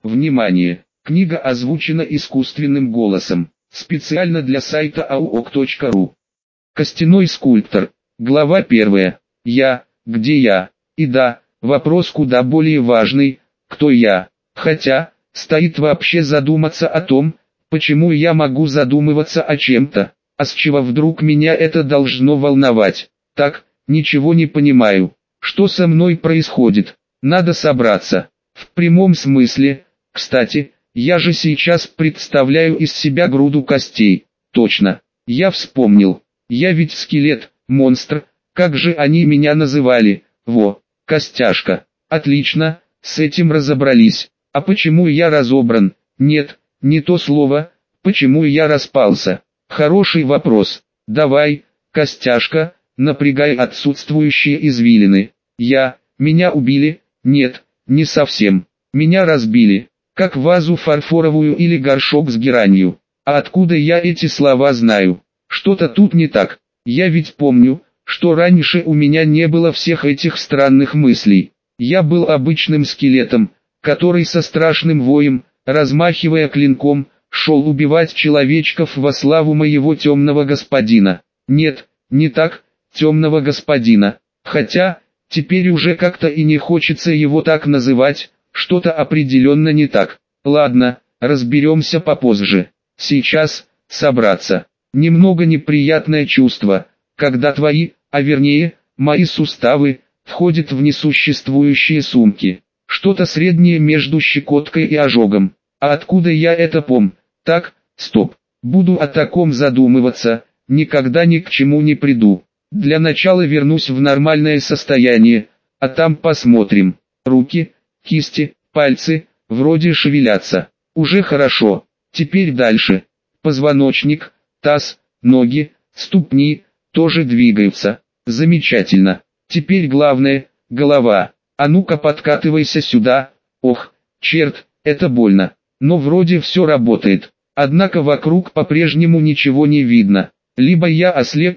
Внимание! Книга озвучена искусственным голосом. Специально для сайта auok.ru. Костяной скульптор. Глава 1. Я, где я? И да, вопрос куда более важный, кто я? Хотя, стоит вообще задуматься о том, почему я могу задумываться о чем-то, а с чего вдруг меня это должно волновать? Так, ничего не понимаю. Что со мной происходит? Надо собраться. В прямом смысле, кстати, я же сейчас представляю из себя груду костей. Точно, я вспомнил. Я ведь скелет, монстр, как же они меня называли? Во, костяшка. Отлично, с этим разобрались. А почему я разобран? Нет, не то слово. Почему я распался? Хороший вопрос. Давай, костяшка, напрягай отсутствующие извилины. Меня убили? Нет, не совсем. Меня разбили, как вазу фарфоровую или горшок с геранью. А откуда я эти слова знаю? Что-то тут не так. Я ведь помню, что раньше у меня не было всех этих странных мыслей. Я был обычным скелетом, который со страшным воем, размахивая клинком, шел убивать человечков во славу моего темного господина. Нет, не так, темного господина. Хотя, теперь уже как-то и не хочется его так называть, что-то определенно не так. Ладно, разберемся попозже. Сейчас, собраться. Немного неприятное чувство, когда твои, а вернее, мои суставы, входят в несуществующие сумки. Что-то среднее между щекоткой и ожогом. А откуда я это помню? Так, стоп. Буду о таком задумываться, никогда ни к чему не приду. Для начала вернусь в нормальное состояние, а там посмотрим. Руки, кисти, пальцы, вроде шевелятся. Уже хорошо. Теперь дальше. Позвоночник, таз, ноги, ступни, тоже двигаются. Замечательно. Теперь главное, голова. А ну-ка подкатывайся сюда. Ох, черт, это больно. Но вроде все работает. Однако вокруг по-прежнему ничего не видно. Либо я ослеп,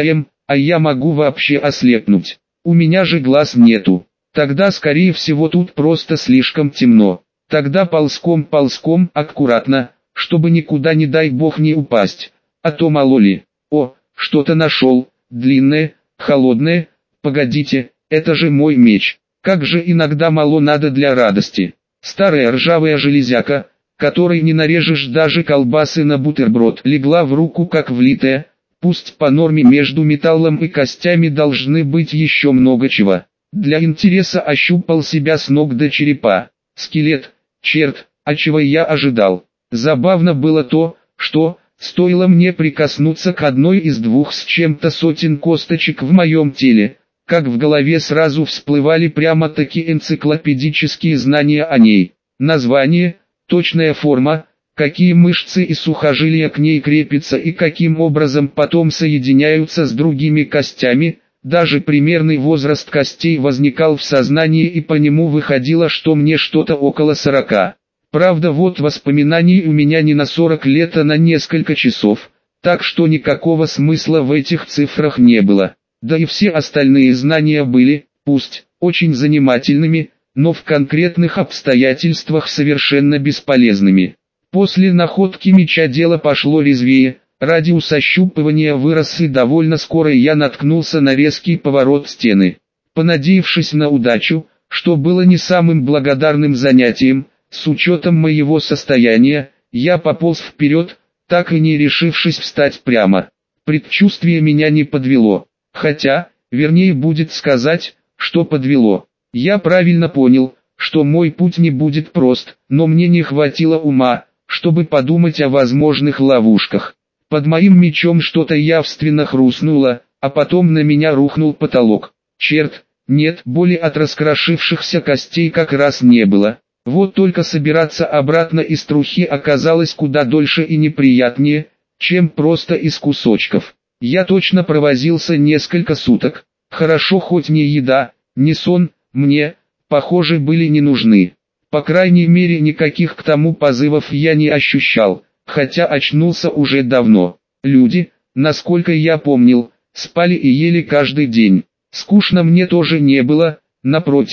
а я могу вообще ослепнуть. У меня же глаз нету. Тогда скорее всего тут просто слишком темно. Тогда ползком аккуратно, чтобы никуда не дай бог не упасть. А то мало ли. О, что-то нашел, длинное, холодное. Погодите, это же мой меч. Как же иногда мало надо для радости. Старая ржавая железяка, которой не нарежешь даже колбасы на бутерброд, легла в руку как влитая. Пусть по норме между металлом и костями должны быть еще много чего. Для интереса ощупал себя с ног до черепа. Скелет, черт, а чего я ожидал. Забавно было то, что, стоило мне прикоснуться к одной из двух с чем-то сотен косточек в моем теле, как в голове сразу всплывали прямо-таки энциклопедические знания о ней. Название, точная форма, какие мышцы и сухожилия к ней крепятся и каким образом потом соединяются с другими костями. Даже примерный возраст костей возникал в сознании, и по нему выходило, что мне что-то около 40. Правда, вот воспоминаний у меня не на 40 лет, а на несколько часов, так что никакого смысла в этих цифрах не было. Да и все остальные знания были, пусть, очень занимательными, но в конкретных обстоятельствах совершенно бесполезными. После находки меча дело пошло резвее. Радиус ощупывания вырос, и довольно скоро я наткнулся на резкий поворот стены. Понадеявшись на удачу, что было не самым благодарным занятием, с учетом моего состояния, я пополз вперед, так и не решившись встать прямо. Предчувствие меня не подвело. Хотя, вернее будет сказать, что подвело. Я правильно понял, что мой путь не будет прост, но мне не хватило ума, чтобы подумать о возможных ловушках. Под моим мечом что-то явственно хрустнуло, а потом на меня рухнул потолок. Черт, нет, боли от раскрошившихся костей как раз не было. Вот только собираться обратно из трухи оказалось куда дольше и неприятнее, чем просто из кусочков. Я точно провозился несколько суток. Хорошо хоть ни еда, ни сон, мне, похоже, были не нужны. По крайней мере никаких к тому позывов я не ощущал. Хотя очнулся уже давно. Люди, насколько я помнил, спали и ели каждый день. Скучно мне тоже не было, напротив,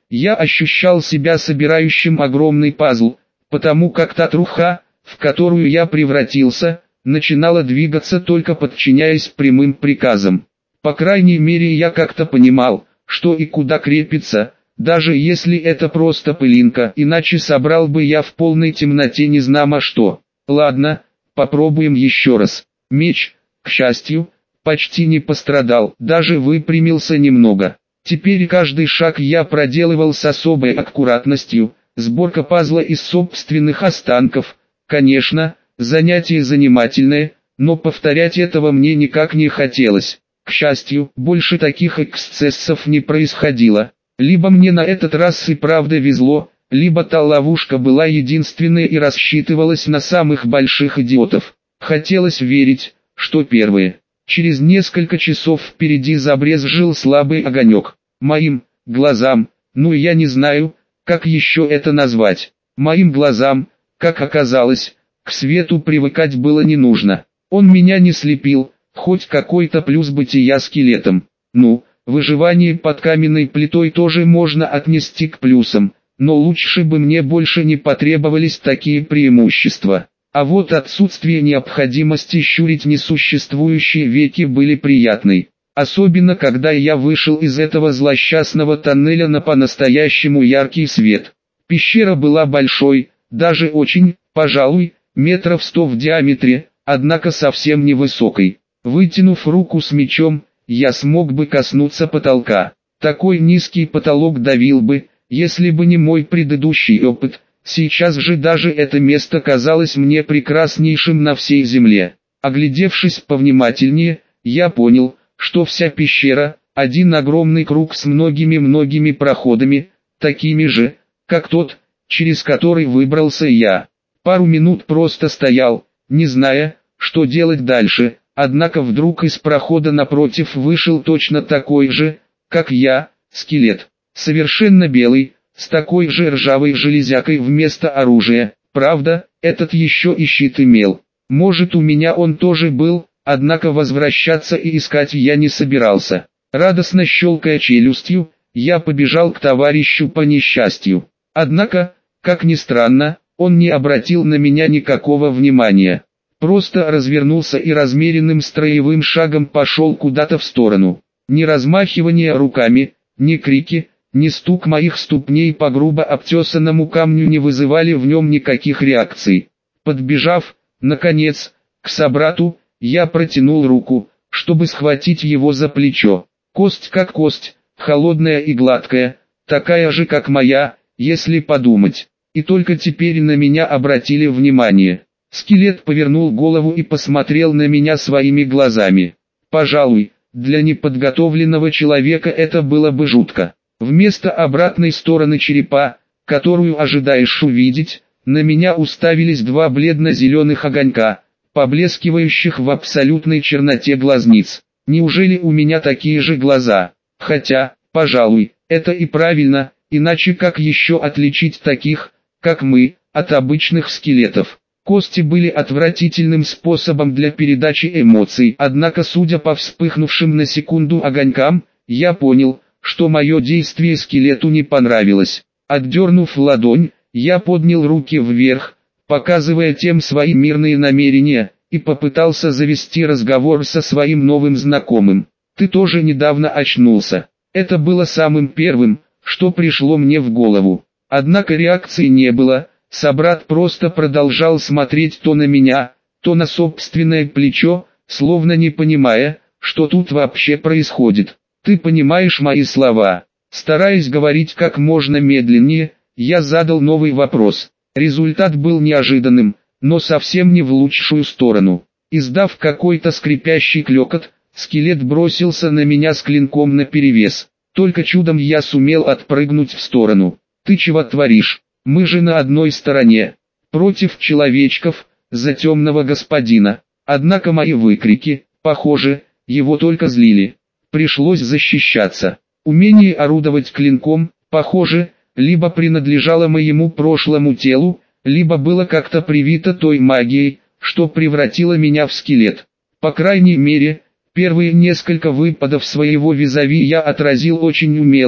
Я ощущал себя собирающим огромный пазл, потому как та труха, в которую я превратился, начинала двигаться только подчиняясь прямым приказам. По крайней мере я как-то понимал, что и куда крепится, даже если это просто пылинка, иначе собрал бы я в полной темноте незнамо что. Ладно, попробуем еще раз. Меч, к счастью, почти не пострадал, даже выпрямился немного. Теперь каждый шаг я проделывал с особой аккуратностью, сборка пазла из собственных останков. Конечно, занятие занимательное, но повторять этого мне никак не хотелось. К счастью, больше таких эксцессов не происходило. Либо мне на этот раз и правда везло, либо та ловушка была единственной и рассчитывалась на самых больших идиотов. Хотелось верить, что первые. Через несколько часов впереди забрезжил слабый огонек. Моим глазам, ну я не знаю, как еще это назвать. Моим глазам, как оказалось, к свету привыкать было не нужно. Он меня не слепил, хоть какой-то плюс бытия скелетом. Ну, выживание под каменной плитой тоже можно отнести к плюсам, но лучше бы мне больше не потребовались такие преимущества. А вот отсутствие необходимости щурить несуществующие веки были приятной. Особенно когда я вышел из этого злосчастного тоннеля на по-настоящему яркий свет. Пещера была большой, даже очень, пожалуй, метров 100 в диаметре, однако совсем невысокой. Вытянув руку с мечом, я смог бы коснуться потолка. Такой низкий потолок давил бы, если бы не мой предыдущий опыт. Сейчас же даже это место казалось мне прекраснейшим на всей земле. Оглядевшись повнимательнее, я понял, что вся пещера – один огромный круг с многими-многими проходами, такими же, как тот, через который выбрался я. Пару минут просто стоял, не зная, что делать дальше, однако вдруг из прохода напротив вышел точно такой же, как я, скелет. Совершенно белый, с такой же ржавой железякой вместо оружия. Правда, этот еще и щит имел. Может, у меня он тоже был, однако возвращаться и искать я не собирался. Радостно щелкая челюстью, я побежал к товарищу по несчастью. Однако, как ни странно, он не обратил на меня никакого внимания. Просто развернулся и размеренным строевым шагом пошел куда-то в сторону. Ни размахивание руками, ни крики, ни стук моих ступней по грубо обтесанному камню не вызывали в нем никаких реакций. Подбежав, наконец, к собрату, я протянул руку, чтобы схватить его за плечо. Кость как кость, холодная и гладкая, такая же как моя, если подумать. И только теперь на меня обратили внимание. Скелет повернул голову и посмотрел на меня своими глазами. Пожалуй, для неподготовленного человека это было бы жутко. Вместо обратной стороны черепа, которую ожидаешь увидеть, на меня уставились два бледно-зеленых огонька, поблескивающих в абсолютной черноте глазниц. Неужели у меня такие же глаза? Хотя, пожалуй, это и правильно, иначе как еще отличить таких, как мы, от обычных скелетов? Кости были отвратительным способом для передачи эмоций, однако судя по вспыхнувшим на секунду огонькам, я понял, что мое действие скелету не понравилось. Отдернув ладонь, я поднял руки вверх, показывая тем свои мирные намерения, и попытался завести разговор со своим новым знакомым. «Ты тоже недавно очнулся». Это было самым первым, что пришло мне в голову. Однако реакции не было, собрат просто продолжал смотреть то на меня, то на собственное плечо, словно не понимая, что тут вообще происходит. «Ты понимаешь мои слова?» Стараясь говорить как можно медленнее, я задал новый вопрос. Результат был неожиданным, но совсем не в лучшую сторону. Издав какой-то скрипящий клёкот, скелет бросился на меня с клинком наперевес. Только чудом я сумел отпрыгнуть в сторону. «Ты чего творишь? Мы же на одной стороне. Против человечков, за темного господина». Однако мои выкрики, похоже, его только злили. Пришлось защищаться. Умение орудовать клинком, похоже, либо принадлежало моему прошлому телу, либо было как-то привито той магией, что превратила меня в скелет. По крайней мере, первые несколько выпадов своего визави я отразил очень умело,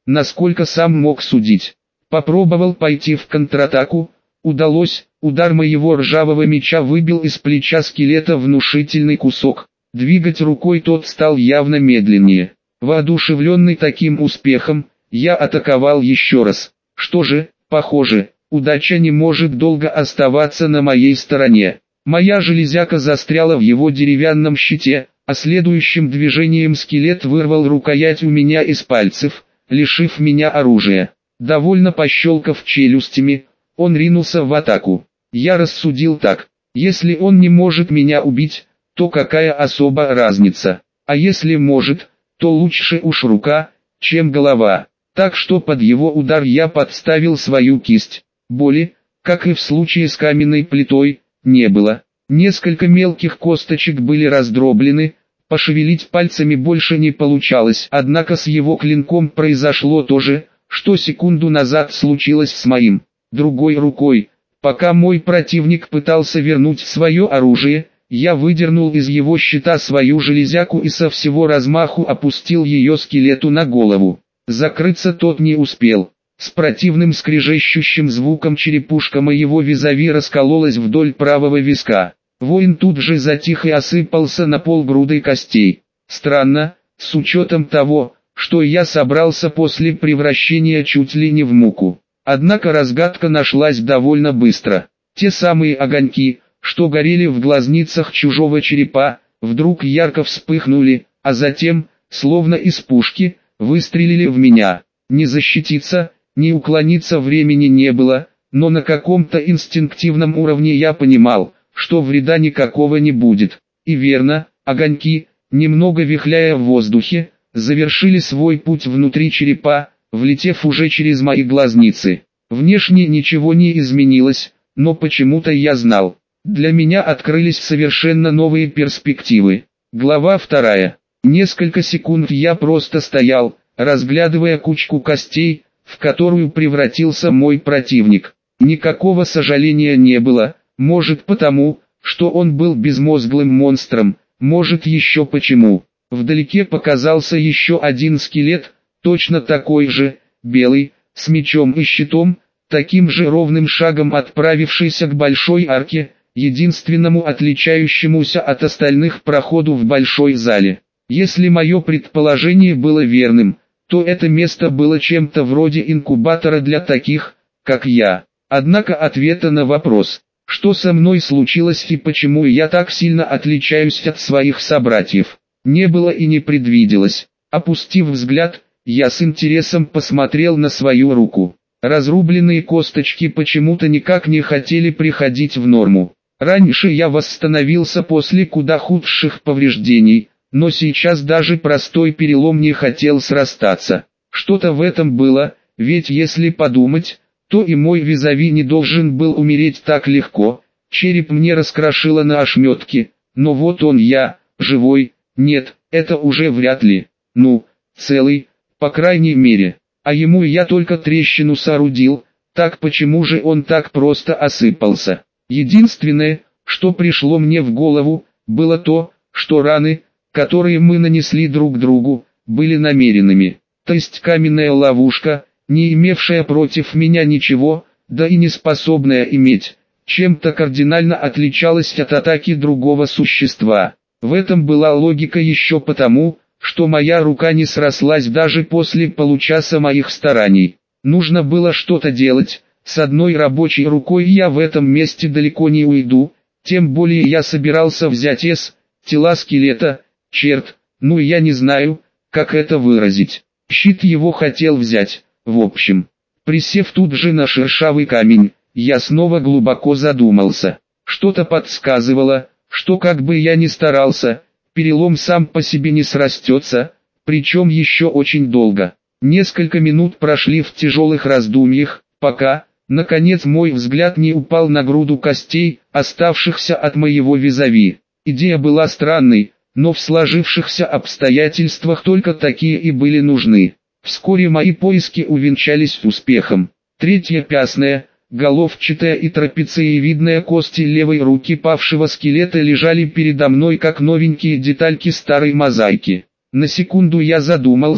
насколько сам мог судить. Попробовал пойти в контратаку, удалось, удар моего ржавого меча выбил из плеча скелета внушительный кусок. Двигать рукой тот стал явно медленнее. Воодушевленный таким успехом, я атаковал еще раз. Что же, похоже, удача не может долго оставаться на моей стороне. Моя железяка застряла в его деревянном щите, а следующим движением скелет вырвал рукоять у меня из пальцев, лишив меня оружия. Довольно пощелкав челюстями, он ринулся в атаку. Я рассудил так: если он не может меня убить, то какая особо разница? А если может, то лучше уж рука, чем голова. Так что под его удар я подставил свою кисть. Боли, как и в случае с каменной плитой, не было. Несколько мелких косточек были раздроблены, пошевелить пальцами больше не получалось. Однако с его клинком произошло то же, что секунду назад случилось с моим. Другой рукой, пока мой противник пытался вернуть свое оружие, я выдернул из его щита свою железяку и со всего размаху опустил ее скелету на голову. Закрыться тот не успел. С противным скрежещущим звуком черепушка моего визави раскололась вдоль правого виска. Воин тут же затих и осыпался на пол грудой костей. Странно, с учетом того, что я собрался после превращения чуть ли не в муку. Однако разгадка нашлась довольно быстро. Те самые огоньки, что горели в глазницах чужого черепа, вдруг ярко вспыхнули, а затем, словно из пушки, выстрелили в меня. Не защититься, не уклониться времени не было, но на каком-то инстинктивном уровне я понимал, что вреда никакого не будет. И верно, огоньки, немного вихляя в воздухе, завершили свой путь внутри черепа, влетев уже через мои глазницы. Внешне ничего не изменилось, но почему-то я знал. Для меня открылись совершенно новые перспективы. Глава 2. Несколько секунд я просто стоял, разглядывая кучку костей, в которую превратился мой противник. Никакого сожаления не было, может потому, что он был безмозглым монстром, может еще почему. Вдалеке показался еще один скелет, точно такой же, белый, с мечом и щитом, таким же ровным шагом отправившийся к большой арке, единственному отличающемуся от остальных проходу в большой зале. Если мое предположение было верным, то это место было чем-то вроде инкубатора для таких, как я. Однако ответа на вопрос, что со мной случилось и почему я так сильно отличаюсь от своих собратьев, не было и не предвиделось. Опустив взгляд, я с интересом посмотрел на свою руку. Разрубленные косточки почему-то никак не хотели приходить в норму. Раньше я восстановился после куда худших повреждений, но сейчас даже простой перелом не хотел срастаться. Что-то в этом было, ведь если подумать, то и мой визави не должен был умереть так легко. Череп мне раскрошило на ошметки, но вот он я, живой, нет, это уже вряд ли. Ну, целый, по крайней мере. А ему я только трещину соорудил, так почему же он так просто осыпался? Единственное, что пришло мне в голову, было то, что раны, которые мы нанесли друг другу, были намеренными. То есть каменная ловушка, не имевшая против меня ничего, да и не способная иметь, чем-то кардинально отличалась от атаки другого существа. В этом была логика еще потому, что моя рука не срослась даже после получаса моих стараний. Нужно было что-то делать. С одной рабочей рукой я в этом месте далеко не уйду, тем более я собирался взять тела скелета, черт, ну я не знаю, как это выразить. Щит его хотел взять, в общем. Присев тут же на шершавый камень, я снова глубоко задумался. Что-то подсказывало, что как бы я ни старался, перелом сам по себе не срастется, причем еще очень долго. Несколько минут прошли в тяжелых раздумьях, пока, наконец, мой взгляд не упал на груду костей, оставшихся от моего визави. Идея была странной, но в сложившихся обстоятельствах только такие и были нужны. Вскоре мои поиски увенчались успехом. Третья пястная, головчатая и трапециевидная кости левой руки павшего скелета лежали передо мной как новенькие детальки старой мозаики. На секунду я задумался,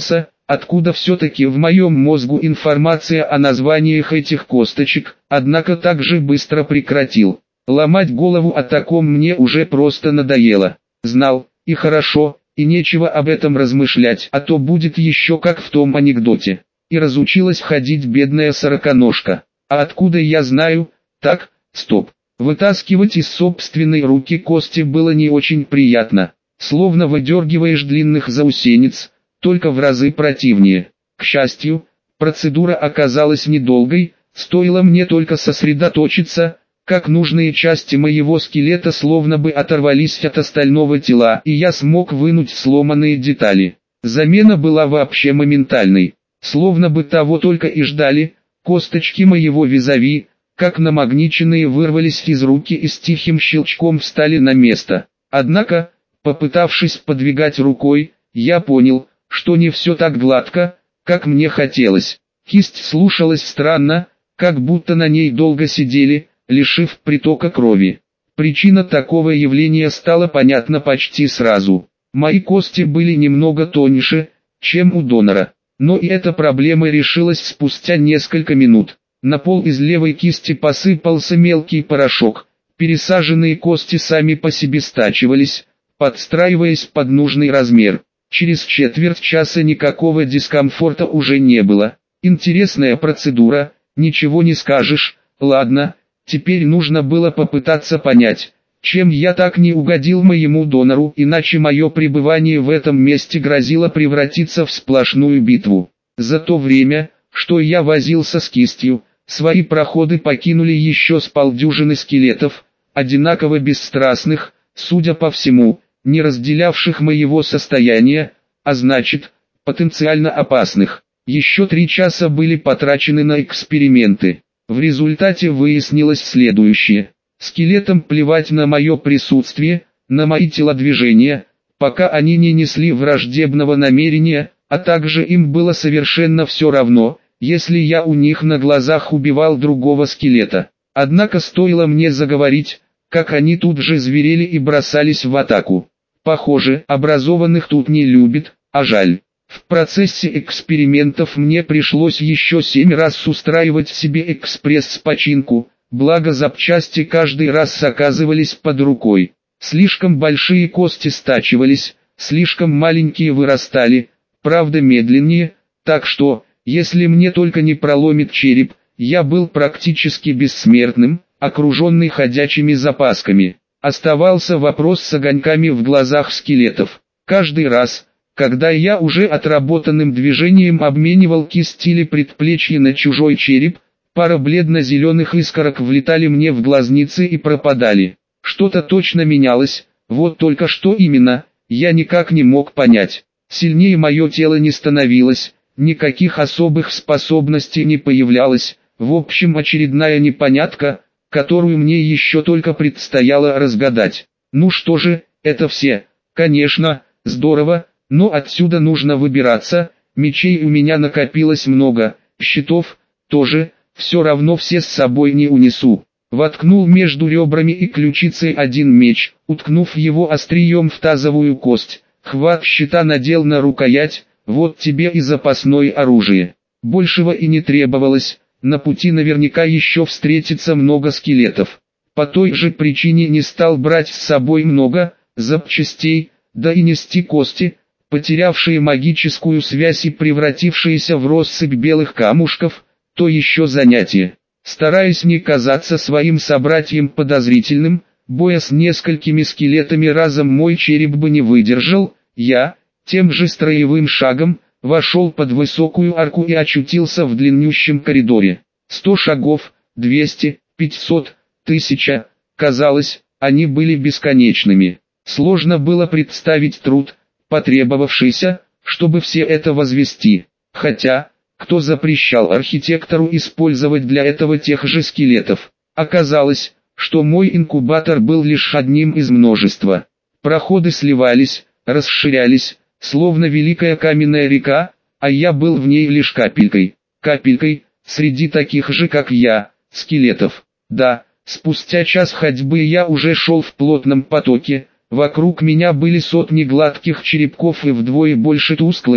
Откуда все-таки в моем мозгу информация о названиях этих косточек, однако так же быстро прекратил. Ломать голову о таком мне уже просто надоело. Знал, и хорошо, и нечего об этом размышлять, а то будет еще как в том анекдоте. И разучилась ходить бедная сороконожка. А откуда я знаю? Так, стоп. Вытаскивать из собственной руки кости было не очень приятно. Словно выдергиваешь длинных заусенец, только в разы противнее. К счастью, процедура оказалась недолгой, стоило мне только сосредоточиться, как нужные части моего скелета словно бы оторвались от остального тела, и я смог вынуть сломанные детали. Замена была вообще моментальной, словно бы того только и ждали. Косточки моего визави, как намагниченные, вырвались из руки и с тихим щелчком встали на место. Однако, попытавшись подвигать рукой, я понял, что не все так гладко, как мне хотелось. Кисть слушалась странно, как будто на ней долго сидели, лишив притока крови. Причина такого явления стала понятна почти сразу. Мои кости были немного тоньше, чем у донора. Но и эта проблема решилась спустя несколько минут. На пол из левой кисти посыпался мелкий порошок. Пересаженные кости сами по себе стачивались, подстраиваясь под нужный размер. Через четверть часа никакого дискомфорта уже не было. Интересная процедура, ничего не скажешь. Ладно, теперь нужно было попытаться понять, чем я так не угодил моему донору, иначе мое пребывание в этом месте грозило превратиться в сплошную битву. За то время, что я возился с кистью, свои проходы покинули еще с полдюжины скелетов, одинаково бесстрастных, судя по всему, не разделявших моего состояния, а значит, потенциально опасных. Еще 3 часа были потрачены на эксперименты. В результате выяснилось следующее. Скелетам плевать на мое присутствие, на мои телодвижения, пока они не несли враждебного намерения, а также им было совершенно все равно, если я у них на глазах убивал другого скелета. Однако стоило мне заговорить, как они тут же зверели и бросались в атаку. Похоже, образованных тут не любят, а жаль. В процессе экспериментов мне пришлось еще 7 раз устраивать себе экспресс-починку, благо запчасти каждый раз оказывались под рукой. Слишком большие кости стачивались, слишком маленькие вырастали, правда медленнее, так что, если мне только не проломит череп, я был практически бессмертным, окруженный ходячими запасками. Оставался вопрос с огоньками в глазах скелетов. Каждый раз, когда я уже отработанным движением обменивал кисть или предплечье на чужой череп, пара бледно-зеленых искорок влетали мне в глазницы и пропадали. Что-то точно менялось, вот только что именно, я никак не мог понять. Сильнее мое тело не становилось, никаких особых способностей не появлялось, в общем очередная непонятка, которую мне еще только предстояло разгадать. Ну что же, это все, конечно, здорово, но отсюда нужно выбираться, мечей у меня накопилось много, щитов тоже, все равно все с собой не унесу. Воткнул между ребрами и ключицей один меч, уткнув его острием в тазовую кость, хват щита надел на рукоять, вот тебе и запасное оружие. Большего и не требовалось. На пути наверняка еще встретится много скелетов. По той же причине не стал брать с собой много запчастей, да и нести кости, потерявшие магическую связь и превратившиеся в россыпь белых камушков, то еще занятие. Стараясь не казаться своим собратьям подозрительным, боя с несколькими скелетами разом мой череп бы не выдержал, я, тем же строевым шагом, вошел под высокую арку и очутился в длиннющем коридоре. 100 шагов, 200, 500, 1000, казалось, они были бесконечными. Сложно было представить труд, потребовавшийся, чтобы все это возвести. Хотя, кто запрещал архитектору использовать для этого тех же скелетов? Оказалось, что мой инкубатор был лишь одним из множества. Проходы сливались, расширялись, словно великая каменная река, а я был в ней лишь капелькой. Капелькой, среди таких же как я, скелетов. Да, спустя час ходьбы я уже шел в плотном потоке, вокруг меня были сотни гладких черепков и вдвое больше тусклых,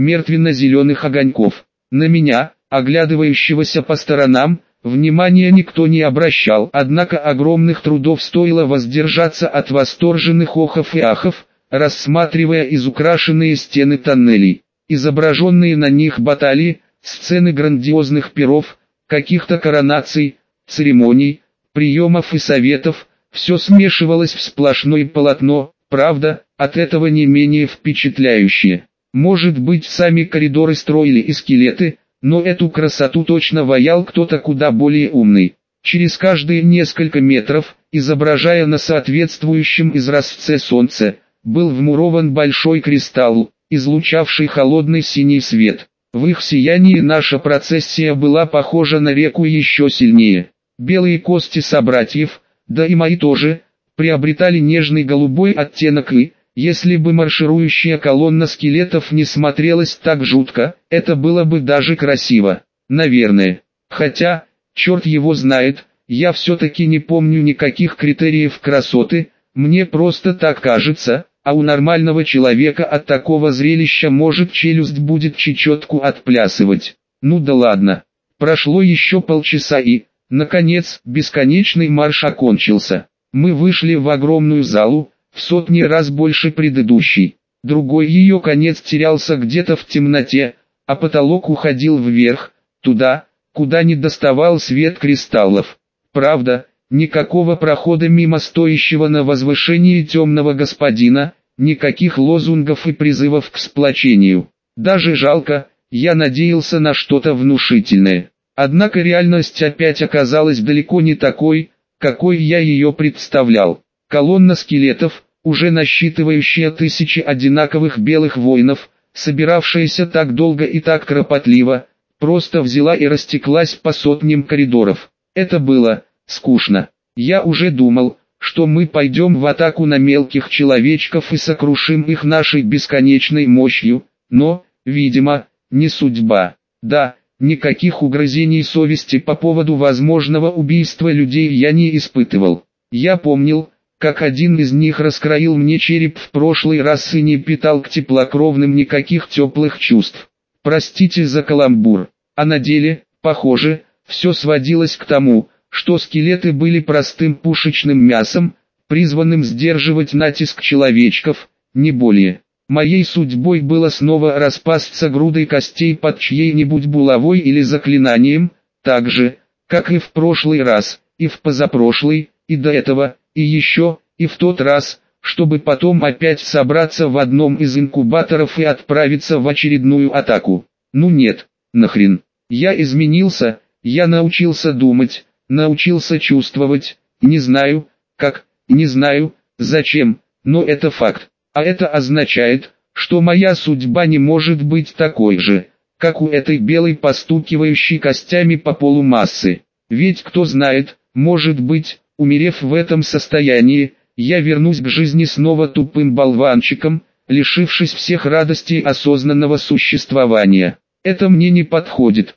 мертвенно-зеленых огоньков. На меня, оглядывающегося по сторонам, внимания никто не обращал, однако огромных трудов стоило воздержаться от восторженных охов и ахов, рассматривая изукрашенные стены тоннелей, изображенные на них баталии, сцены грандиозных пиров, каких-то коронаций, церемоний, приемов и советов, все смешивалось в сплошное полотно, правда, от этого не менее впечатляющее. Может быть, сами коридоры строили и скелеты, но эту красоту точно ваял кто-то куда более умный. Через каждые несколько метров, изображая на соответствующем изразце солнце, был вмурован большой кристалл, излучавший холодный синий свет. В их сиянии наша процессия была похожа на реку еще сильнее. Белые кости собратьев, да и мои тоже, приобретали нежный голубой оттенок и, если бы марширующая колонна скелетов не смотрелась так жутко, это было бы даже красиво, наверное. Хотя, черт его знает, я все-таки не помню никаких критериев красоты, мне просто так кажется, а у нормального человека от такого зрелища может челюсть будет чечетку отплясывать. Ну да ладно. Прошло еще полчаса и, наконец, бесконечный марш окончился. Мы вышли в огромную залу, в сотни раз больше предыдущей. Другой ее конец терялся где-то в темноте, а потолок уходил вверх, туда, куда не доставал свет кристаллов. Правда, никакого прохода мимо стоящего на возвышении темного господина, никаких лозунгов и призывов к сплочению. Даже жалко, я надеялся на что-то внушительное. Однако реальность опять оказалась далеко не такой, какой я ее представлял. Колонна скелетов, уже насчитывающая тысячи одинаковых белых воинов, собиравшаяся так долго и так кропотливо, просто взяла и растеклась по сотням коридоров. Это было скучно. Я уже думал, что мы пойдем в атаку на мелких человечков и сокрушим их нашей бесконечной мощью, но, видимо, не судьба. Да, никаких угрызений совести по поводу возможного убийства людей я не испытывал. Я помнил, как один из них раскроил мне череп в прошлый раз и не питал к теплокровным никаких теплых чувств. Простите за каламбур. А на деле, похоже, все сводилось к тому, что скелеты были простым пушечным мясом, призванным сдерживать натиск человечков, не более. Моей судьбой было снова распасться грудой костей под чьей-нибудь булавой или заклинанием, так же, как и в прошлый раз, и в позапрошлый, и до этого, и еще, и в тот раз, чтобы потом опять собраться в одном из инкубаторов и отправиться в очередную атаку. Ну нет, нахрен. Я изменился, я научился думать, научился чувствовать, не знаю, как, не знаю, зачем, но это факт. А это означает, что моя судьба не может быть такой же, как у этой белой постукивающей костями по полу массы. Ведь кто знает, может быть, умерев в этом состоянии, я вернусь к жизни снова тупым болванчиком, лишившись всех радостей осознанного существования. Это мне не подходит.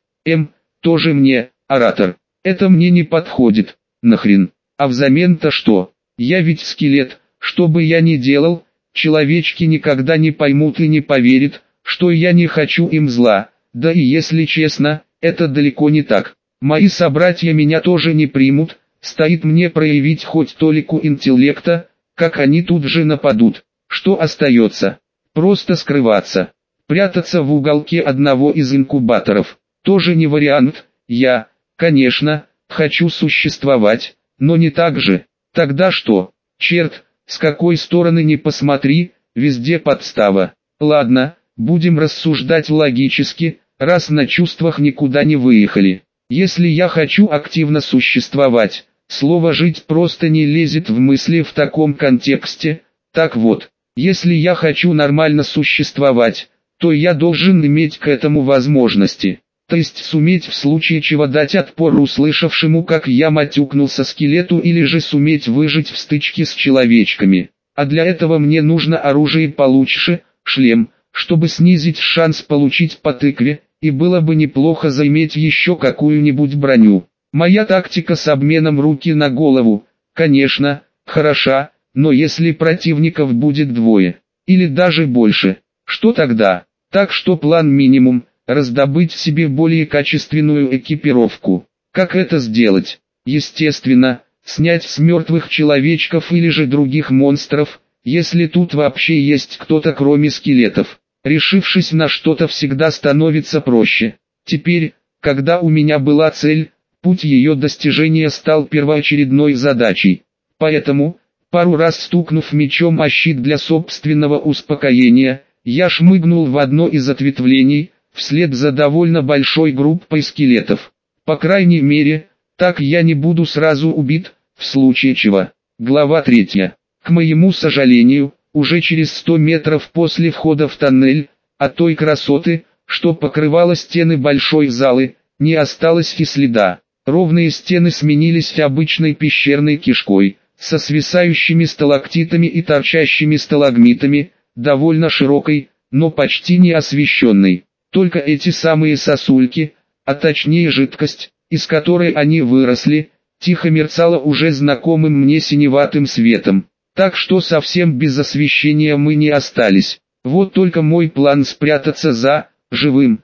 Тоже мне, оратор. Это мне не подходит. Нахрен. А взамен-то что? Я ведь скелет, что бы я ни делал, человечки никогда не поймут и не поверят, что я не хочу им зла. Да и если честно, это далеко не так. Мои собратья меня тоже не примут, стоит мне проявить хоть толику интеллекта, как они тут же нападут. Что остается? Просто скрываться. Прятаться в уголке одного из инкубаторов. Тоже не вариант. Я, конечно, хочу существовать, но не так же. Тогда что? Черт, с какой стороны ни посмотри, везде подстава. Ладно, будем рассуждать логически, раз на чувствах никуда не выехали. Если я хочу активно существовать, слово «жить» просто не лезет в мысли в таком контексте. Так вот, если я хочу нормально существовать, то я должен иметь к этому возможности. То есть суметь в случае чего дать отпор услышавшему, как я матюкнулся скелету, или же суметь выжить в стычке с человечками. А для этого мне нужно оружие получше, шлем, чтобы снизить шанс получить по тыкве, и было бы неплохо заиметь еще какую-нибудь броню. Моя тактика с обменом руки на голову, конечно, хороша, но если противников будет двое, или даже больше, что тогда? Так что план минимум – раздобыть себе более качественную экипировку. Как это сделать? Естественно, снять с мертвых человечков или же других монстров, если тут вообще есть кто-то кроме скелетов. Решившись на что-то, всегда становится проще. Теперь, когда у меня была цель, путь ее достижения стал первоочередной задачей. Поэтому, пару раз стукнув мечом о щит для собственного успокоения, я шмыгнул в одно из ответвлений, вслед за довольно большой группой скелетов. По крайней мере, так я не буду сразу убит, в случае чего. Глава 3. К моему сожалению, уже через 100 метров после входа в тоннель, от той красоты, что покрывала стены большой залы, не осталось и следа. Ровные стены сменились обычной пещерной кишкой, со свисающими сталактитами и торчащими сталагмитами, довольно широкой, но почти не освещенной. Только эти самые сосульки, а точнее жидкость, из которой они выросли, тихо мерцала уже знакомым мне синеватым светом. Так что совсем без освещения мы не остались. Вот только мой план спрятаться за живым,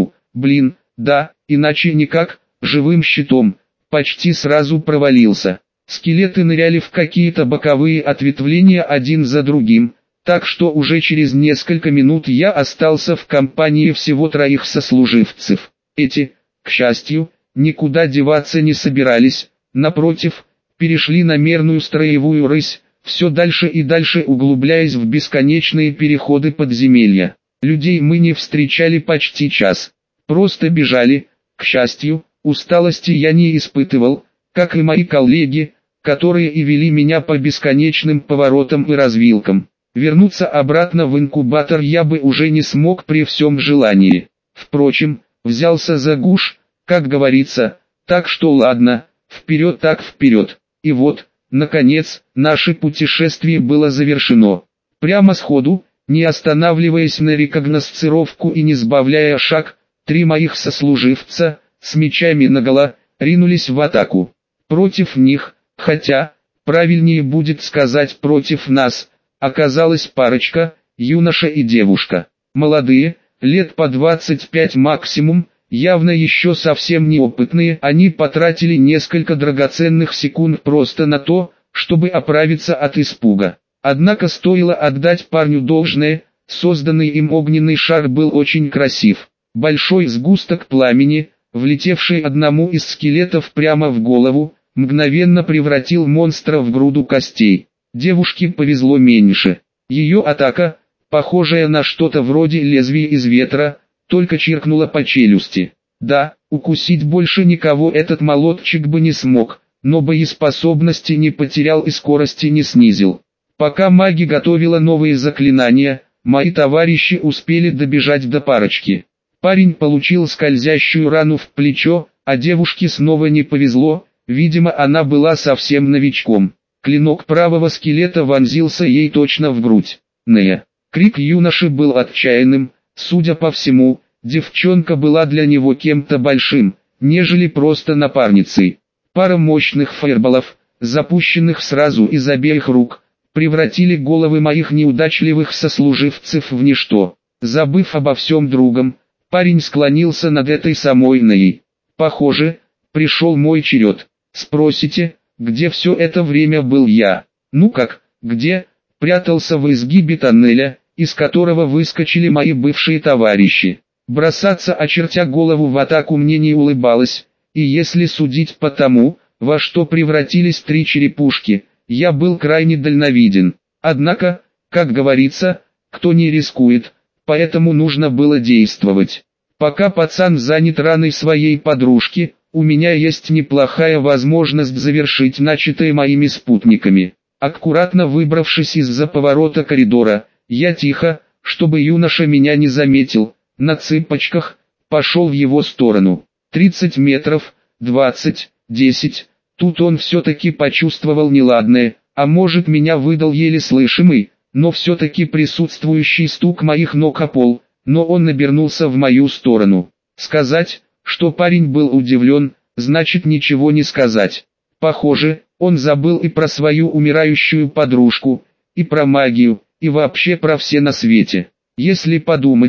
иначе никак, живым щитом, почти сразу провалился. Скелеты ныряли в какие-то боковые ответвления один за другим, так что уже через несколько минут я остался в компании всего 3 сослуживцев. Эти, к счастью, никуда деваться не собирались, напротив, перешли на мерную строевую рысь, все дальше и дальше углубляясь в бесконечные переходы подземелья. Людей мы не встречали почти час, просто бежали. К счастью, усталости я не испытывал, как и мои коллеги, которые и вели меня по бесконечным поворотам и развилкам. Вернуться обратно в инкубатор я бы уже не смог при всем желании. Впрочем, взялся за гуш, как говорится, так что ладно, вперед так вперед. И вот, наконец, наше путешествие было завершено. Прямо сходу, не останавливаясь на рекогносцировку и не сбавляя шаг, 3 моих сослуживца, с мечами наголо, ринулись в атаку. Против них, хотя, правильнее будет сказать против нас, оказалась парочка, юноша и девушка. Молодые, лет по 25 максимум, явно еще совсем неопытные, они потратили несколько драгоценных секунд просто на то, чтобы оправиться от испуга. Однако стоило отдать парню должное, созданный им огненный шар был очень красив. Большой сгусток пламени, влетевший одному из скелетов прямо в голову, мгновенно превратил монстра в груду костей. Девушке повезло меньше. Ее атака, похожая на что-то вроде лезвия из ветра, только чиркнула по челюсти. Да, укусить больше никого этот молотчик бы не смог, но боеспособности не потерял и скорости не снизил. Пока маги готовила новые заклинания, мои товарищи успели добежать до парочки. Парень получил скользящую рану в плечо, а девушке снова не повезло, видимо она была совсем новичком. Клинок правого скелета вонзился ей точно в грудь. «Нея!» Крик юноши был отчаянным, судя по всему, девчонка была для него кем-то большим, нежели просто напарницей. Пара мощных фаерболов, запущенных сразу из обеих рук, превратили головы моих неудачливых сослуживцев в ничто. Забыв обо всем другом, парень склонился над этой самой Неей. Похоже, пришел мой черед. Спросите, где все это время был я? Ну как, где? Прятался в изгибе тоннеля, из которого выскочили мои бывшие товарищи. Бросаться, очертя голову в атаку, мне не улыбалось, и если судить по тому, во что превратились 3 черепушки, я был крайне дальновиден. Однако, как говорится, кто не рискует, поэтому нужно было действовать. Пока пацан занят раной своей подружки, у меня есть неплохая возможность завершить начатое моими спутниками. Аккуратно выбравшись из-за поворота коридора, я тихо, чтобы юноша меня не заметил, на цыпочках, пошел в его сторону. 30 метров, 20, 10, тут он все-таки почувствовал неладное, а может меня выдал еле слышимый, но все-таки присутствующий стук моих ног о пол, но он обернулся в мою сторону. Сказать, что парень был удивлен, значит ничего не сказать. Похоже, он забыл и про свою умирающую подружку, и про магию, и вообще про все на свете. Если подумать,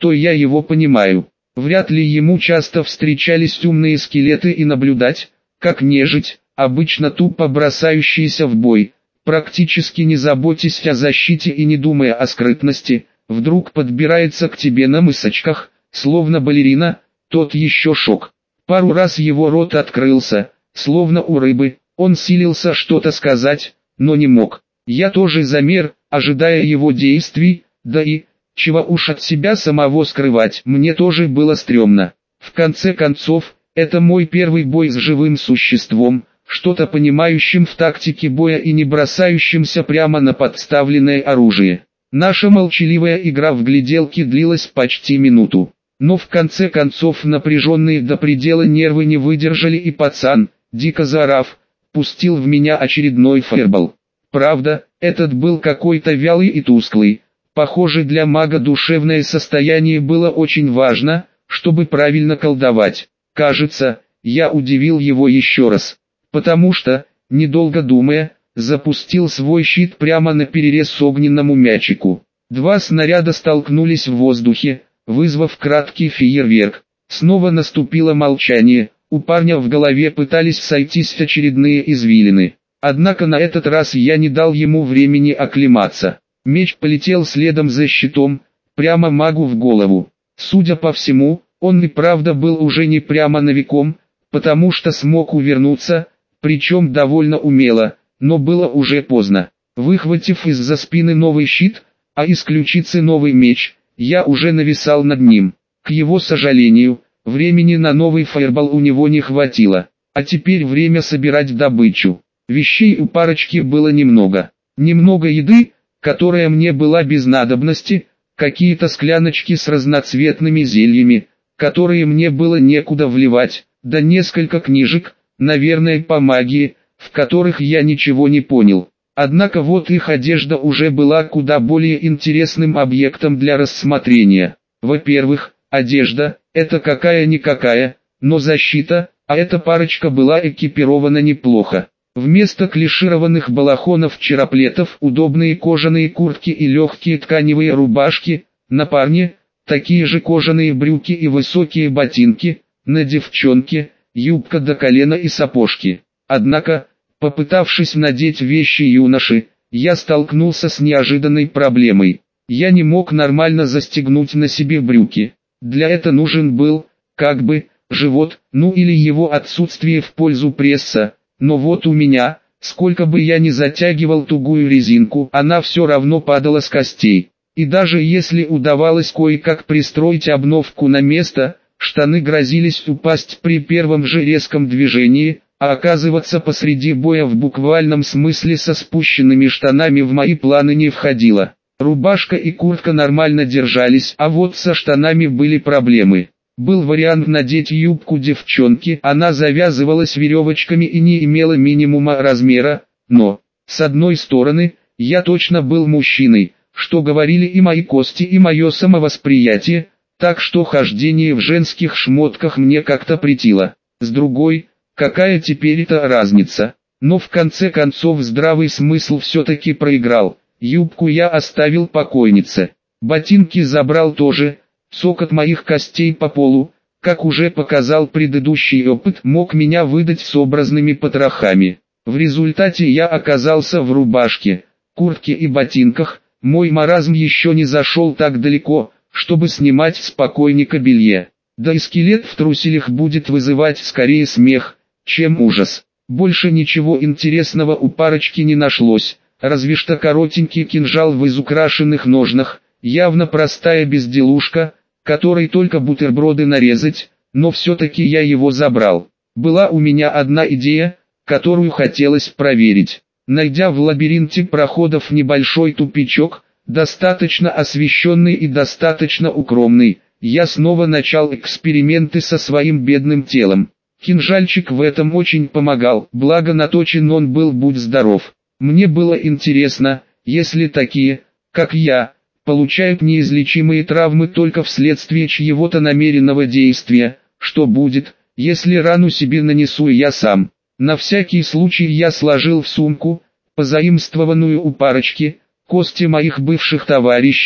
то я его понимаю. Вряд ли ему часто встречались умные скелеты и наблюдать, как нежить, обычно тупо бросающиеся в бой, практически не заботясь о защите и не думая о скрытности, вдруг подбирается к тебе на мысочках, словно балерина, тот еще шок. Пару раз его рот открылся, словно у рыбы, он силился что-то сказать, но не мог. Я тоже замер, ожидая его действий, да и, чего уж от себя самого скрывать, мне тоже было стрёмно. В конце концов, это мой первый бой с живым существом, что-то понимающим в тактике боя и не бросающимся прямо на подставленное оружие. Наша молчаливая игра в гляделки длилась почти минуту. Но в конце концов напряженные до предела нервы не выдержали, и пацан, дико заорав, пустил в меня очередной фаербол. Правда, этот был какой-то вялый и тусклый. Похоже, для мага душевное состояние было очень важно, чтобы правильно колдовать. Кажется, я удивил его еще раз, потому что, недолго думая, запустил свой щит прямо наперерез огненному мячику. Два снаряда столкнулись в воздухе, вызвав краткий фейерверк. Снова наступило молчание, у парня в голове пытались сойтись очередные извилины. Однако на этот раз я не дал ему времени оклематься. Меч полетел следом за щитом, прямо магу в голову. Судя по всему, он и правда был уже не прямо новиком, потому что смог увернуться, причем довольно умело, но было уже поздно. Выхватив из-за спины новый щит, а из ключицы новый меч, я уже нависал над ним. К его сожалению, времени на новый фаербол у него не хватило. А теперь время собирать добычу. Вещей у парочки было немного. Немного еды, которая мне была без надобности, какие-то скляночки с разноцветными зельями, которые мне было некуда вливать, да несколько книжек, наверное по магии, в которых я ничего не понял. Однако вот их одежда уже была куда более интересным объектом для рассмотрения. Во-первых, одежда – это какая-никакая, но защита, а эта парочка была экипирована неплохо. Вместо клишированных балахонов-чероплетов удобные кожаные куртки и легкие тканевые рубашки, на парне такие же кожаные брюки и высокие ботинки, на девчонке юбка до колена и сапожки. Однако, попытавшись надеть вещи юноши, я столкнулся с неожиданной проблемой. Я не мог нормально застегнуть на себе брюки. Для этого нужен был, живот, ну или его отсутствие в пользу пресса. Но вот у меня, сколько бы я ни затягивал тугую резинку, она все равно падала с костей. И даже если удавалось кое-как пристроить обновку на место, штаны грозились упасть при первом же резком движении, а оказываться посреди боя в буквальном смысле со спущенными штанами в мои планы не входило. Рубашка и куртка нормально держались, а вот со штанами были проблемы. Был вариант надеть юбку девчонки, она завязывалась веревочками и не имела минимума размера, но, с одной стороны, я точно был мужчиной, что говорили и мои кости, и мое самовосприятие, так что хождение в женских шмотках мне как-то претило. С другой, какая теперь это разница? Но в конце концов здравый смысл все-таки проиграл. Юбку я оставил покойнице, ботинки забрал тоже. Цокот моих костей по полу, как уже показал предыдущий опыт, мог меня выдать с образными потрохами. В результате я оказался в рубашке, куртке и ботинках. Мой маразм еще не зашел так далеко, чтобы снимать с покойника белье. Да и скелет в труселях будет вызывать скорее смех, чем ужас. Больше ничего интересного у парочки не нашлось, разве что коротенький кинжал в изукрашенных ножнах, явно простая безделушка, которой только бутерброды нарезать, но все-таки я его забрал. Была у меня одна идея, которую хотелось проверить. Найдя в лабиринте проходов небольшой тупичок, достаточно освещенный и достаточно укромный, я снова начал эксперименты со своим бедным телом. Кинжальчик в этом очень помогал, благо наточен он был будь здоров. Мне было интересно, если такие, как я, получают неизлечимые травмы только вследствие чьего-то намеренного действия, что будет, если рану себе нанесу я сам. На всякий случай я сложил в сумку, позаимствованную у парочки, кости моих бывших товарищей,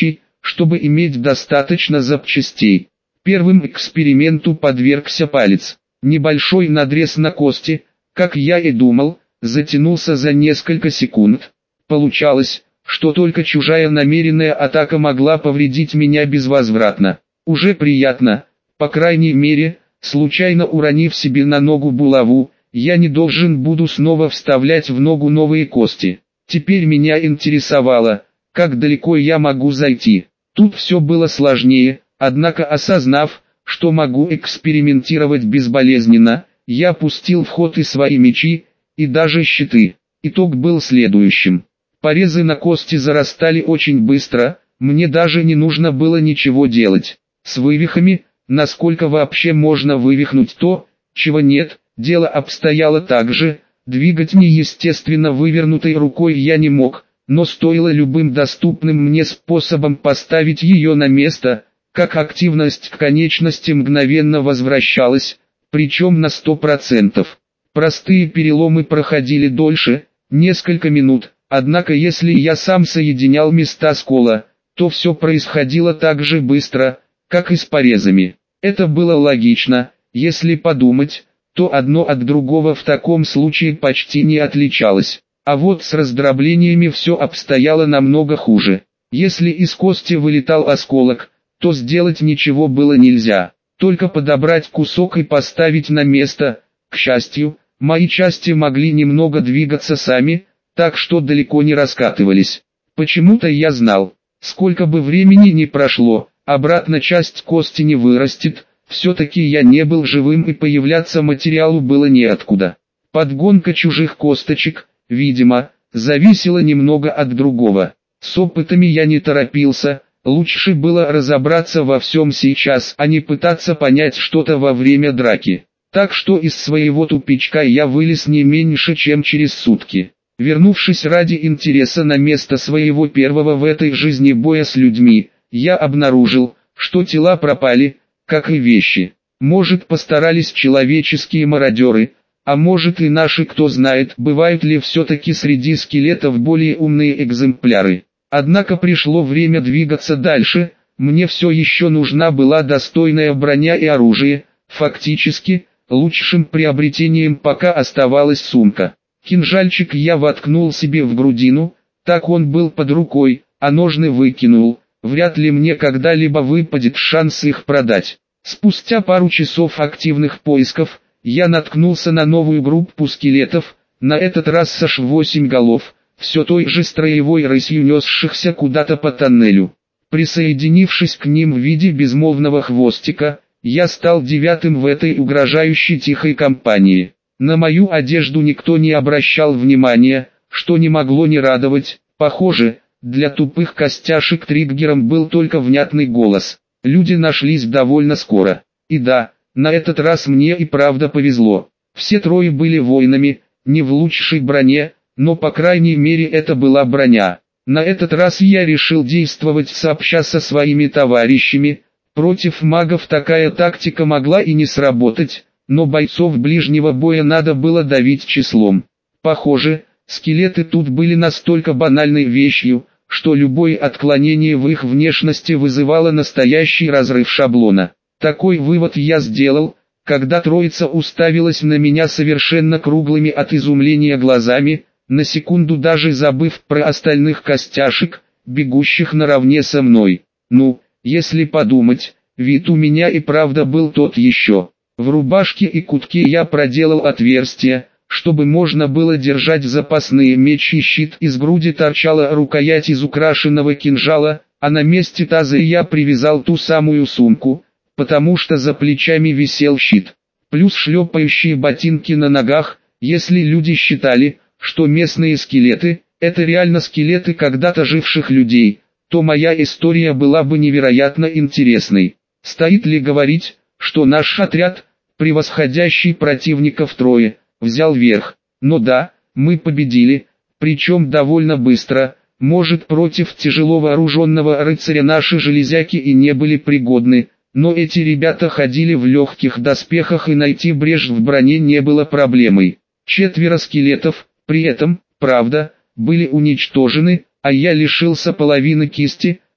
чтобы иметь достаточно запчастей. Первым эксперименту подвергся палец. Небольшой надрез на кости, как я и думал, затянулся за несколько секунд. Получалось, что только чужая намеренная атака могла повредить меня безвозвратно. Уже приятно, по крайней мере, случайно уронив себе на ногу булаву, я не должен буду снова вставлять в ногу новые кости. Теперь меня интересовало, как далеко я могу зайти. Тут все было сложнее, однако осознав, что могу экспериментировать безболезненно, я пустил в ход и свои мечи, и даже щиты. Итог был следующим. Порезы на кости зарастали очень быстро, мне даже не нужно было ничего делать. С вывихами, насколько вообще можно вывихнуть то, чего нет, дело обстояло так же, двигать неестественно вывернутой рукой я не мог, но стоило любым доступным мне способом поставить ее на место, как активность конечности мгновенно возвращалась, причем на 100%. Простые переломы проходили дольше, несколько минут, однако если я сам соединял места скола, то все происходило так же быстро, как и с порезами. Это было логично, если подумать, то одно от другого в таком случае почти не отличалось. А вот с раздроблениями все обстояло намного хуже. Если из кости вылетал осколок, то сделать ничего было нельзя, только подобрать кусок и поставить на место. К счастью, мои части могли немного двигаться сами, так что далеко не раскатывались. Почему-то я знал, сколько бы времени ни прошло, обратно часть кости не вырастет, все-таки я не был живым и появляться материалу было неоткуда. Подгонка чужих косточек, видимо, зависела немного от другого. С опытами я не торопился, лучше было разобраться во всем сейчас, а не пытаться понять что-то во время драки. Так что из своего тупичка я вылез не меньше, чем через сутки. Вернувшись ради интереса на место своего первого в этой жизни боя с людьми, я обнаружил, что тела пропали, как и вещи. Может, постарались человеческие мародеры, а может и наши, кто знает, бывают ли все-таки среди скелетов более умные экземпляры. Однако пришло время двигаться дальше, мне все еще нужна была достойная броня и оружие, фактически, лучшим приобретением пока оставалась сумка. Кинжальчик я воткнул себе в грудину, так он был под рукой, а ножны выкинул, вряд ли мне когда-либо выпадет шанс их продать. Спустя пару часов активных поисков, я наткнулся на новую группу скелетов, на этот раз аж 8 голов, все той же строевой рысью несшихся куда-то по тоннелю. Присоединившись к ним в виде безмолвного хвостика, я стал девятым в этой угрожающей тихой компании. На мою одежду никто не обращал внимания, что не могло не радовать. Похоже, для тупых костяшек триггером был только внятный голос. Люди нашлись довольно скоро. И да, на этот раз мне и правда повезло. Все трое были воинами, не в лучшей броне, но по крайней мере это была броня. На этот раз я решил действовать сообща со своими товарищами. Против магов такая тактика могла и не сработать, но бойцов ближнего боя надо было давить числом. Похоже, скелеты тут были настолько банальной вещью, что любое отклонение в их внешности вызывало настоящий разрыв шаблона. Такой вывод я сделал, когда троица уставилась на меня совершенно круглыми от изумления глазами, на секунду даже забыв про остальных костяшек, бегущих наравне со мной. Ну, если подумать, вид у меня и правда был тот еще. В рубашке и куртке я проделал отверстие, чтобы можно было держать запасные меч и щит. Из груди торчала рукоять из украшенного кинжала, а на месте таза я привязал ту самую сумку, потому что за плечами висел щит. Плюс шлепающие ботинки на ногах. Если люди считали, что местные скелеты – это реально скелеты когда-то живших людей, то моя история была бы невероятно интересной. Стоит ли говорить, что наш отряд, превосходящий противников трое, взял верх? Но да, мы победили, причем довольно быстро. Может, против тяжело вооруженного рыцаря наши железяки и не были пригодны, но эти ребята ходили в легких доспехах и найти брешь в броне не было проблемой. 4 скелетов, при этом, правда, были уничтожены, а я лишился половины кисти,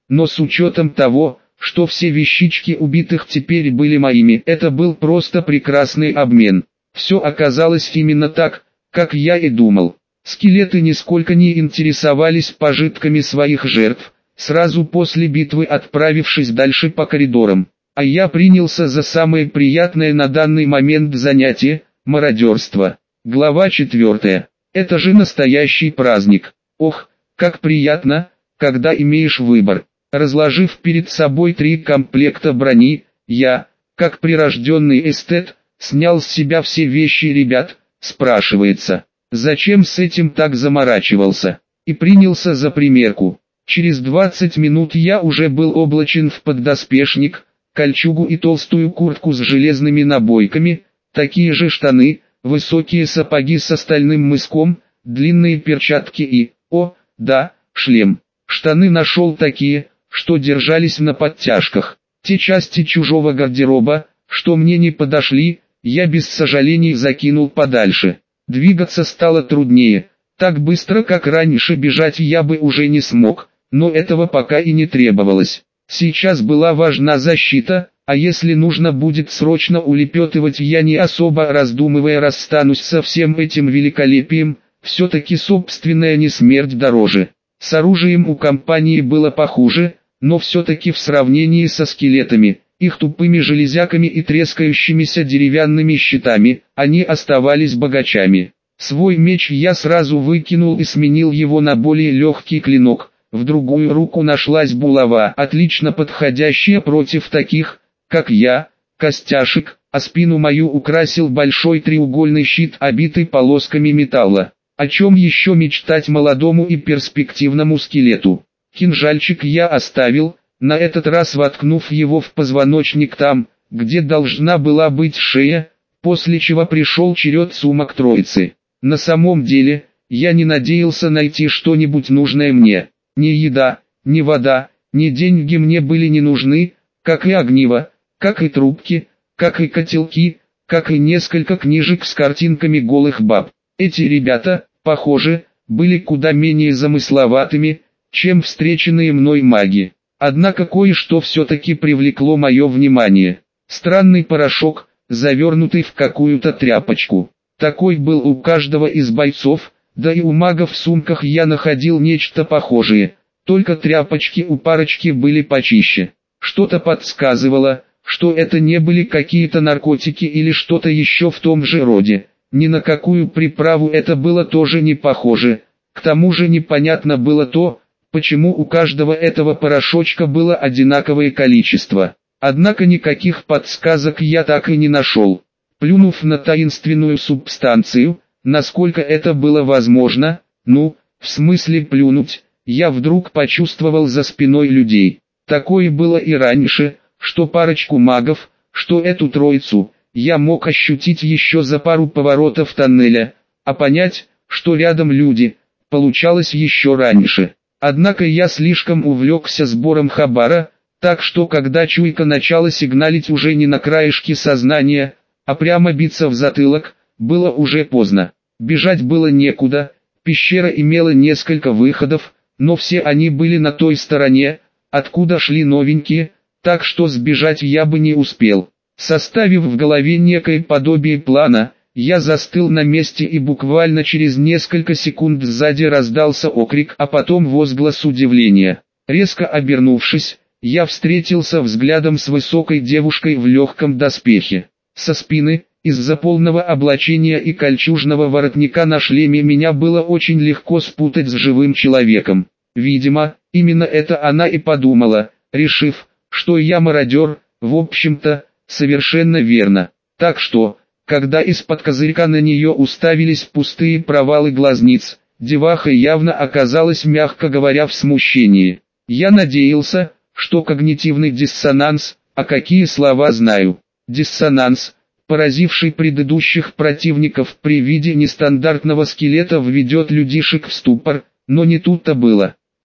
но с учетом того, что все вещички убитых теперь были моими, это был просто прекрасный обмен. Все оказалось именно так, как я и думал. Скелеты нисколько не интересовались пожитками своих жертв, сразу после битвы отправившись дальше по коридорам. А я принялся за самое приятное на данный момент занятие – мародерство. Глава 4. Это же настоящий праздник. Ох, как приятно, когда имеешь выбор. Разложив перед собой 3 комплекта брони, я, как прирожденный эстет, снял с себя все вещи ребят, спрашивается, зачем с этим так заморачивался, и принялся за примерку. Через 20 минут я уже был облачен в поддоспешник, кольчугу и толстую куртку с железными набойками, такие же штаны, высокие сапоги с стальным мыском, длинные перчатки и, о, да, шлем. Штаны нашел такие, что держались на подтяжках. Те части чужого гардероба, что мне не подошли, я без сожалений закинул подальше. Двигаться стало труднее. Так быстро, как раньше, бежать я бы уже не смог, но этого пока и не требовалось. Сейчас была важна защита, а если нужно будет срочно улепетывать, я не особо раздумывая расстанусь со всем этим великолепием, все-таки собственная не смерть дороже. С оружием у компании было похуже, но все-таки в сравнении со скелетами, их тупыми железяками и трескающимися деревянными щитами, они оставались богачами. Свой меч я сразу выкинул и сменил его на более легкий клинок. В другую руку нашлась булава, отлично подходящая против таких, как я, костяшек, а спину мою украсил большой треугольный щит, обитый полосками металла. О чем еще мечтать молодому и перспективному скелету? Кинжальчик я оставил, на этот раз воткнув его в позвоночник там, где должна была быть шея, после чего пришел черед сумок троицы. На самом деле, я не надеялся найти что-нибудь нужное мне. Ни еда, ни вода, ни деньги мне были не нужны, как и огниво, как и трубки, как и котелки, как и несколько книжек с картинками голых баб. Эти ребята, похоже, были куда менее замысловатыми, чем встреченные мной маги. Однако кое-что все-таки привлекло мое внимание. Странный порошок, завернутый в какую-то тряпочку. Такой был у каждого из бойцов, да и у магов в сумках я находил нечто похожее, только тряпочки у парочки были почище. Что-то подсказывало, что это не были какие-то наркотики или что-то еще в том же роде. Ни на какую приправу это было тоже не похоже. К тому же непонятно было то, почему у каждого этого порошочка было одинаковое количество. Однако никаких подсказок я так и не нашел. Плюнув на таинственную субстанцию, насколько это было возможно, в смысле плюнуть, я вдруг почувствовал за спиной людей. Такое было и раньше, что парочку магов, что эту троицу, я мог ощутить еще за пару поворотов тоннеля, а понять, что рядом люди, получалось еще раньше. Однако я слишком увлекся сбором хабара, так что когда чуйка начала сигналить уже не на краешке сознания, а прямо биться в затылок, было уже поздно. Бежать было некуда, пещера имела несколько выходов, но все они были на той стороне, откуда шли новенькие, так что сбежать я бы не успел. Составив в голове некое подобие плана, я застыл на месте и буквально через несколько секунд сзади раздался окрик, а потом возглас удивления. Резко обернувшись, я встретился взглядом с высокой девушкой в легком доспехе. Со спины, из-за полного облачения и кольчужного воротника на шлеме меня было очень легко спутать с живым человеком. Видимо, именно это она и подумала, решив, что я мародер, в общем-то, совершенно верно. Так что, когда из-под козырька на нее уставились пустые провалы глазниц, деваха явно оказалась, мягко говоря, в смущении. Я надеялся, что когнитивный диссонанс, а какие слова знаю. Диссонанс, поразивший предыдущих противников при виде нестандартного скелета, введет людишек в ступор, но не тут-то было.